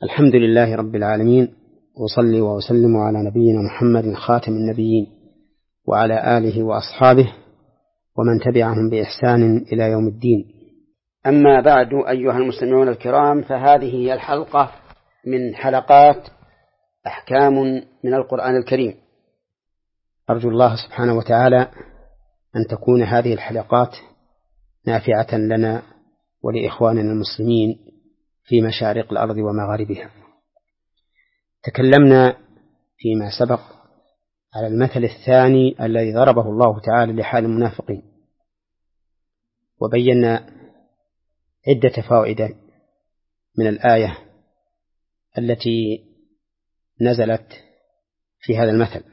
الحمد لله رب العالمين، وصلي وأسلم على نبينا محمد خاتم النبيين وعلى آله وأصحابه ومن تبعهم بإحسان إلى يوم الدين. أما بعد، أيها المستمعون الكرام، فهذه هي الحلقة من حلقات أحكام من القرآن الكريم. أرجو الله سبحانه وتعالى أن تكون هذه الحلقات نافعة لنا ولإخواننا المسلمين في مشارق الأرض ومغاربها. تكلمنا فيما سبق على المثل الثاني الذي ضربه الله تعالى لحال المنافقين، وبينا عدة فوائد من الآية التي نزلت في هذا المثل.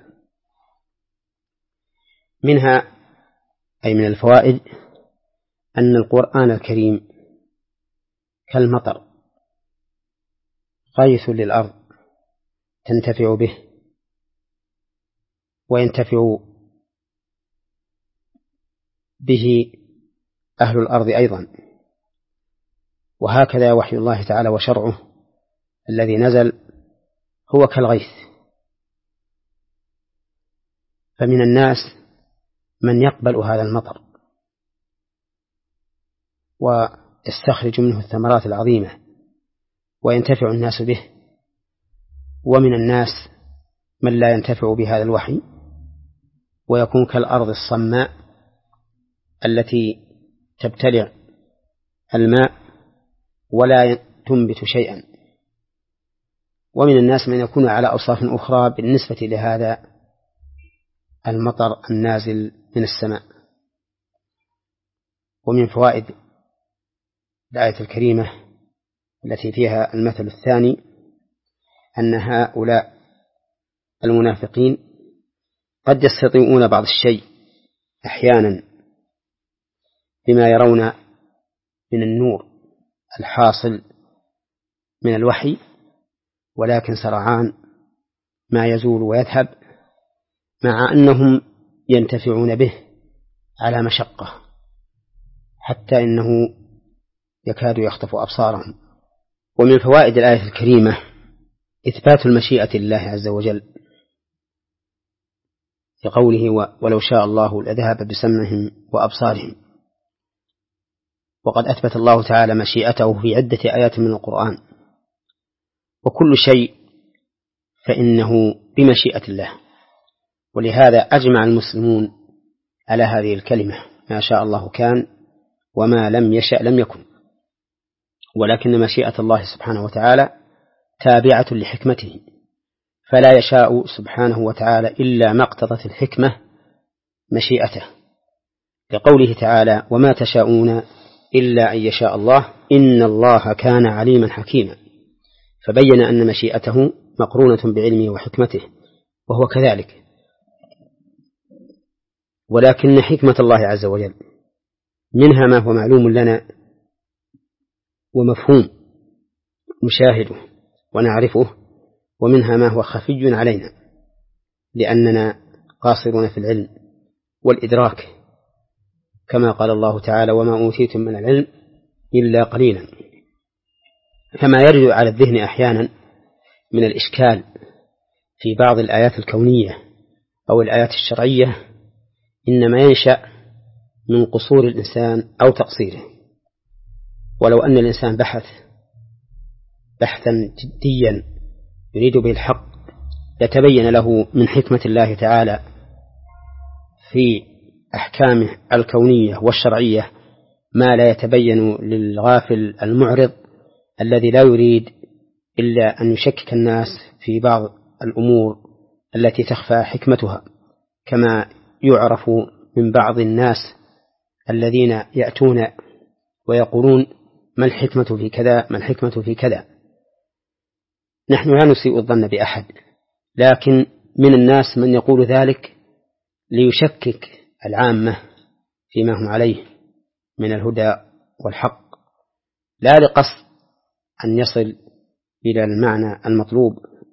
منها أي من الفوائد أن القرآن الكريم كالمطر، غيث للأرض تنتفع به وينتفع به أهل الأرض أيضا. وهكذا وحي الله تعالى وشرعه الذي نزل هو كالغيث، فمن الناس من يقبل هذا المطر ويستخرج منه الثمرات العظيمة وينتفع الناس به، ومن الناس من لا ينتفع بهذا الوحي ويكون كالأرض الصماء التي تبتلع الماء ولا تنبت شيئا. ومن الناس من يكون على أوصاف أخرى بالنسبة لهذا المطر النازل من السماء. ومن فوائد الآية الكريمة التي فيها المثل الثاني أن هؤلاء المنافقين قد يستطيعون بعض الشيء أحيانا بما يرون من النور الحاصل من الوحي، ولكن سرعان ما يزول ويذهب، مع أنهم ينتفعون به على مشقة، حتى إنه يكاد يخطف أبصارهم. ومن فوائد الآية الكريمة إثبات المشيئة لله عز وجل لقوله ولو شاء الله لذهب بسمعهم وأبصارهم. وقد أثبت الله تعالى مشيئته في عدة آيات من القرآن، وكل شيء فإنه بمشيئة الله، ولهذا أجمع المسلمون على هذه الكلمة: ما شاء الله كان وما لم يشأ لم يكن. ولكن مشيئة الله سبحانه وتعالى تابعة لحكمته، فلا يشاء سبحانه وتعالى إلا ما اقتضت الحكمة مشيئته، لقوله تعالى: وما تشاءون إلا أن يشاء الله إن الله كان عليما حكيما. فبين أن مشيئته مقرونة بعلمه وحكمته، وهو كذلك. ولكن حكمة الله عز وجل منها ما هو معلوم لنا ومفهوم نشاهده ونعرفه، ومنها ما هو خفي علينا لأننا قاصرون في العلم والإدراك، كما قال الله تعالى: وما أوتيتم من العلم إلا قليلا. فما يرد على الذهن أحيانا من الإشكال في بعض الآيات الكونية أو الآيات الشرعية إنما ينشأ من قصور الإنسان أو تقصيره. ولو أن الإنسان بحثا جديا يريد به الحق يتبين له من حكمة الله تعالى في أحكامه الكونية والشرعية ما لا يتبين للغافل المعرض الذي لا يريد إلا أن يشكك الناس في بعض الأمور التي تخفى حكمتها، كما يعرف من بعض الناس الذين يأتون ويقولون: ما الحكمة في كذا، ما الحكمة في كذا. نحن لا نسيء الظن بأحد، لكن من الناس من يقول ذلك ليشكك العامة فيما هم عليه من الهدى والحق، لا لقصد أن يصل إلى المعنى المطلوب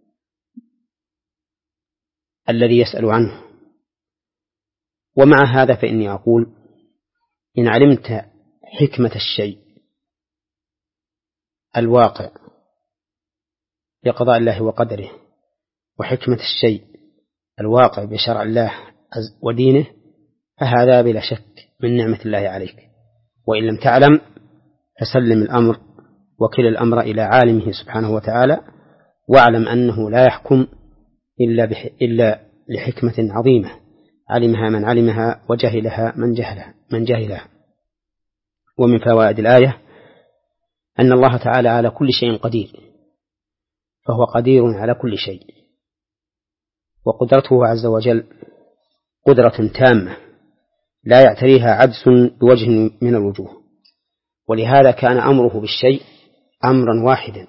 الذي يسأل عنه. ومع هذا فإني أقول: إن علمت حكمة الشيء الواقع لقضاء الله وقدره وحكمة الشيء الواقع بشرع الله ودينه، فهذا بلا شك من نعمة الله عليك. وإن لم تعلم فسلم الأمر وكل الأمر إلى عالمه سبحانه وتعالى، واعلم أنه لا يحكم إلا لحكمة عظيمة علمها من علمها وجهلها من جهلها. ومن فوائد الآية أن الله تعالى على كل شيء قدير، فهو قدير على كل شيء، وقدرته عز وجل قدرة تامة لا يعتريها عجز بوجه من الوجوه، ولهذا كان أمره بالشيء أمرا واحدا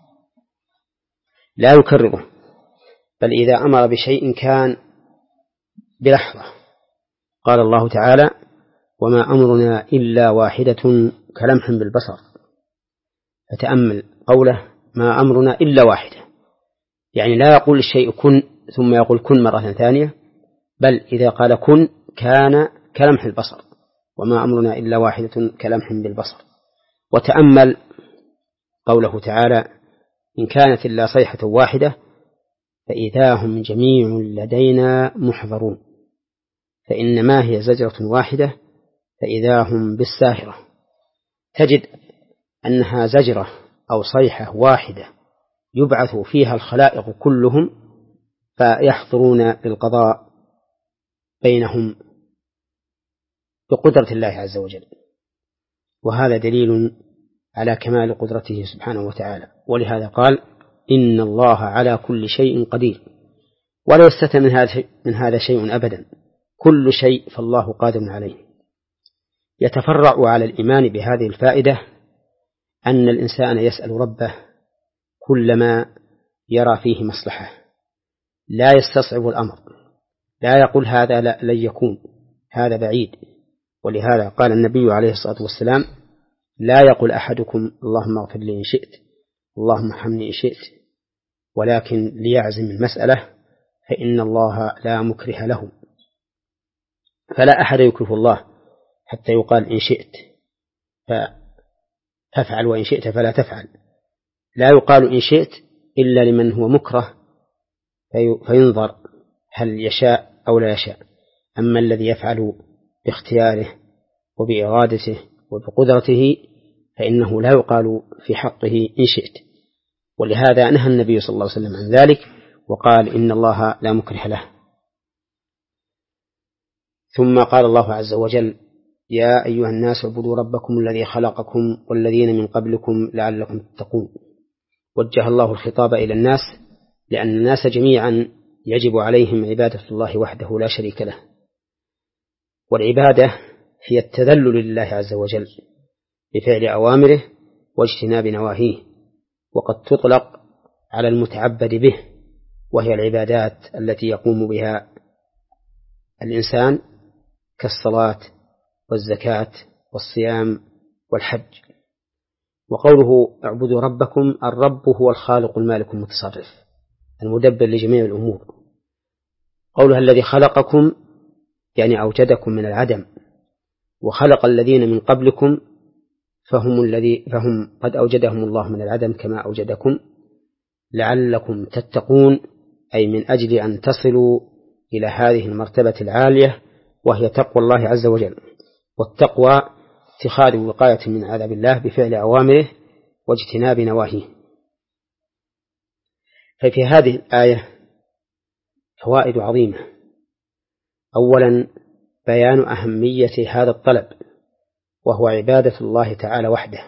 لا يكرره، بل إذا أمر بشيء كان بلحظة. قال الله تعالى: وما أمرنا إلا واحدة كلمح بالبصر. فتأمل قوله: ما أمرنا إلا واحدة، يعني لا يقول الشيء كن ثم يقول كن مرة ثانية، بل إذا قال كن كان كلمح البصر، وما أمرنا إلا واحدة كلمح بالبصر. وتأمل قوله تعالى: إن كانت إلا صيحة واحدة فإذا هم جميع لدينا محضرون، فإنما هي زجرة واحدة فإذا هم بالساهرة. تجد أنها زجرة أو صيحة واحدة يبعث فيها الخلائق كلهم فيحضرون للقضاء بينهم بقدرة الله عز وجل، وهذا دليل على كمال قدرته سبحانه وتعالى. ولهذا قال: إن الله على كل شيء قدير، ولا يستثنى من هذا شيء أبدا، كل شيء فالله قادر عليه. يتفرع على الإيمان بهذه الفائدة أن الإنسان يسأل ربه كلما يرى فيه مصلحة، لا يستصعب الأمر، لا يقول هذا لن يكون، هذا بعيد. ولهذا قال النبي عليه الصلاة والسلام: لا يقول أحدكم اللهم اغفر لي إن شئت، اللهم ارحمني إن شئت، ولكن ليعزم المسألة، فإن الله لا مكره له. فلا أحد يكره الله حتى يقال إن شئت فتفعل وإن شئت فلا تفعل. لا يقال إن شئت إلا لمن هو مكره فينظر هل يشاء أو لا يشاء. أما الذي يفعل باختياره وبإرادته وبقدرته فإنه لا يقال في حقه إن شئت. ولهذا نهى النبي صلى الله عليه وسلم عن ذلك وقال: إن الله لا مكره له. ثم قال الله عز وجل: يا أيها الناس اعبدوا ربكم الذي خلقكم والذين من قبلكم لعلكم تتقون. وجه الله الخطاب إلى الناس لأن الناس جميعا يجب عليهم عبادة الله وحده لا شريك له، والعبادة هي التذلل لله عز وجل بفعل أوامره واجتناب نواهيه، وقد تطلق على المتعبد به، وهي العبادات التي يقوم بها الإنسان كالصلاة والزكاة والصيام والحج. وقوله اعبدوا ربكم، الرب هو الخالق المالك المتصرف المدبر لجميع الأمور. قولها الذي خلقكم يعني أوجدكم من العدم، وخلق الذين من قبلكم فهم قد أوجدهم الله من العدم كما أوجدكم، لعلكم تتقون، أي من أجل أن تصلوا إلى هذه المرتبة العالية وهي تقوى الله عز وجل. والتقوى اتخاذ وقاية من عذاب الله بفعل أوامره واجتناب نواهيه. ففي هذه الآية فوائد عظيمة. أولا بيان أهمية هذا الطلب وهو عبادة الله تعالى وحده،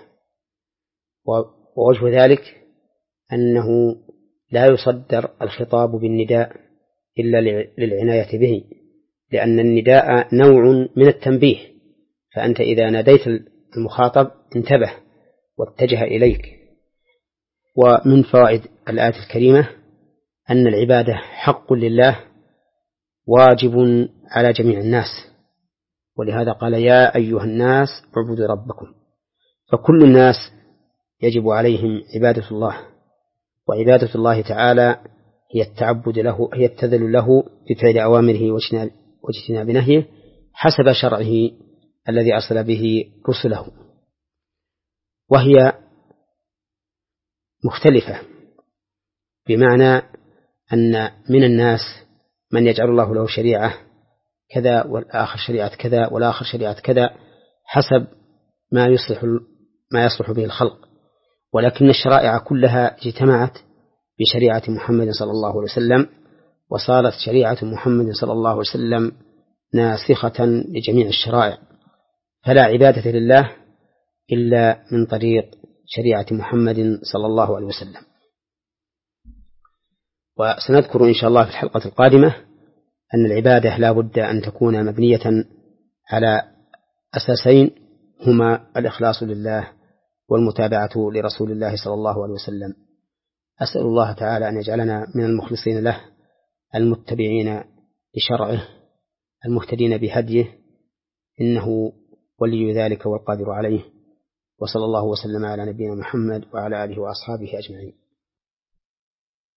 ووجه ذلك أنه لا يصدر الخطاب بالنداء إلا للعناية به، لأن النداء نوع من التنبيه، فأنت إذا ناديت المخاطب انتبه واتجه إليك. ومن فوائد الآية الكريمة أن العبادة حق لله واجب على جميع الناس، ولهذا قال: يا أيها الناس اعبدوا ربكم. فكل الناس يجب عليهم عبادة الله، وعبادة الله تعالى هي التعبد له، هي التذلل له بفعل أوامره واجتناب نهيه حسب شرعه الذي أرسل به رسله. وهي مختلفة بمعنى أن من الناس من يجعل الله له شريعة كذا والآخر شريعة كذا والآخر شريعة كذا حسب ما يصلح به الخلق، ولكن الشرائع كلها اجتمعت بشريعة محمد صلى الله عليه وسلم، وصارت شريعة محمد صلى الله عليه وسلم ناسخة لجميع الشرائع، فلا عبادة لله إلا من طريق شريعة محمد صلى الله عليه وسلم. وسنذكر إن شاء الله في الحلقة القادمة أن العبادة لا بد أن تكون مبنية على أساسين، هما الإخلاص لله والمتابعة لرسول الله صلى الله عليه وسلم. أسأل الله تعالى أن يجعلنا من المخلصين له المتبعين لشرعه المهتدين بهديه، إنه ولي ذلك والقادر عليه. وصلى الله وسلم على نبينا محمد وعلى آله وأصحابه أجمعين.